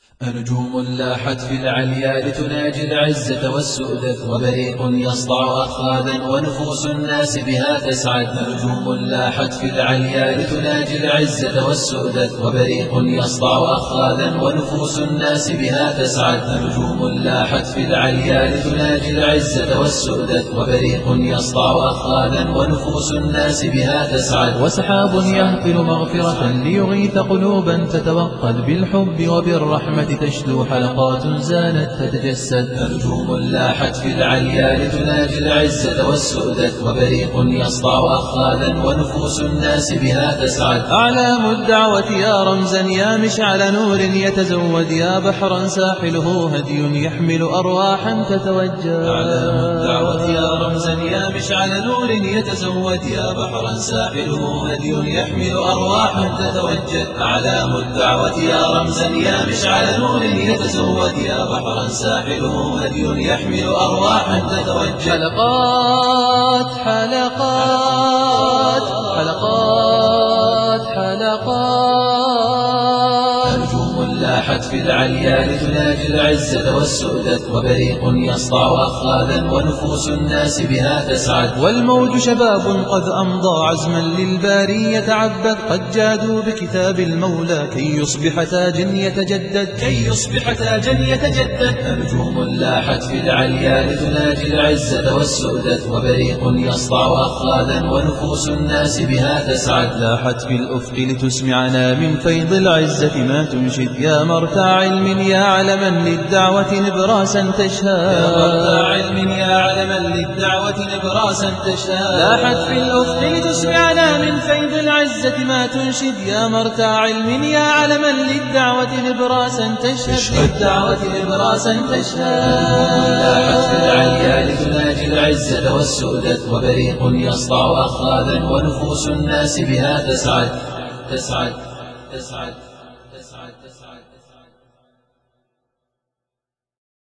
نجوم لاحت في العليا لتناجي العزة والسؤدد، وبريق يسطع أخاذا ونفوس الناس بها تسعد. نجوم لاحت في العليا لتناجي العزة والسؤدد، وبريق يسطع أخاذا ونفوس الناس بها تسعد. نجوم لاحت في العليا لتناجي العزة والسؤدد، وبريق يسطع أخاذا ونفوس الناس بها تسعد. وسحاب يهطل مغفرة ليغيث قلوبا تتوقد، بالحب وبالرحمة تشلو حلقات زانت تتجسد. نجوم لاحت في العليا لتناجي العزة والسؤدد، وبريق يسطع أخاذا ونفوس الناس بها تسعد. أعلام الدعوة يا رمزا يا مشعل نور يتزود، يا بحرا ساحله هدي يحمل أرواحا تتوجه. أعلام الدعوة يا رمزا يا مشعل نور يتزود، يا بحرا ساحله هدي يحمل أرواحا تتوجد. أعلام الدعوة يا رمزا يا مشعل نور يتزود، يا بحرا ساحله هدي يحمل أرواحا تتوجد. حلقات حلقات حلقات حلقات. نجوم لاحت في العليا لتناجي العزة والسؤدد، وبريق يسطع أخاذا ونفوس الناس بها تسعد. والموج شباب قد أمضى عزما للباري يتعبد، قد جادوا بكتاب المولى كي يصبح تاجا يتجدد، كي يصبح تاجا يتجدد. نجوم لاحت في العليا لتناجي العزة والسؤدد، وبريق يسطع أخاذا ونفوس الناس بها تسعد. لاحت في الأفق لتسمعنا من فيض العزة ما تنشد، يا مرتع علم يا علما للدعوة نبراسا تشهد، يا مرتع علم يا علما للدعوة نبراسا تشهد. لاحت في الأفق لتسمعنا من فيض العزة ما تنشد، يا مرتع علم يا علما للدعوة نبراسا تشهد، للدعوة نبراسا تشهد. لاحت في العليا لتناجي العزة والسؤدد، وبريق يسطع أخاذا ونفوس الناس بها تسعد. تسعد تسعد تسعد تسعد.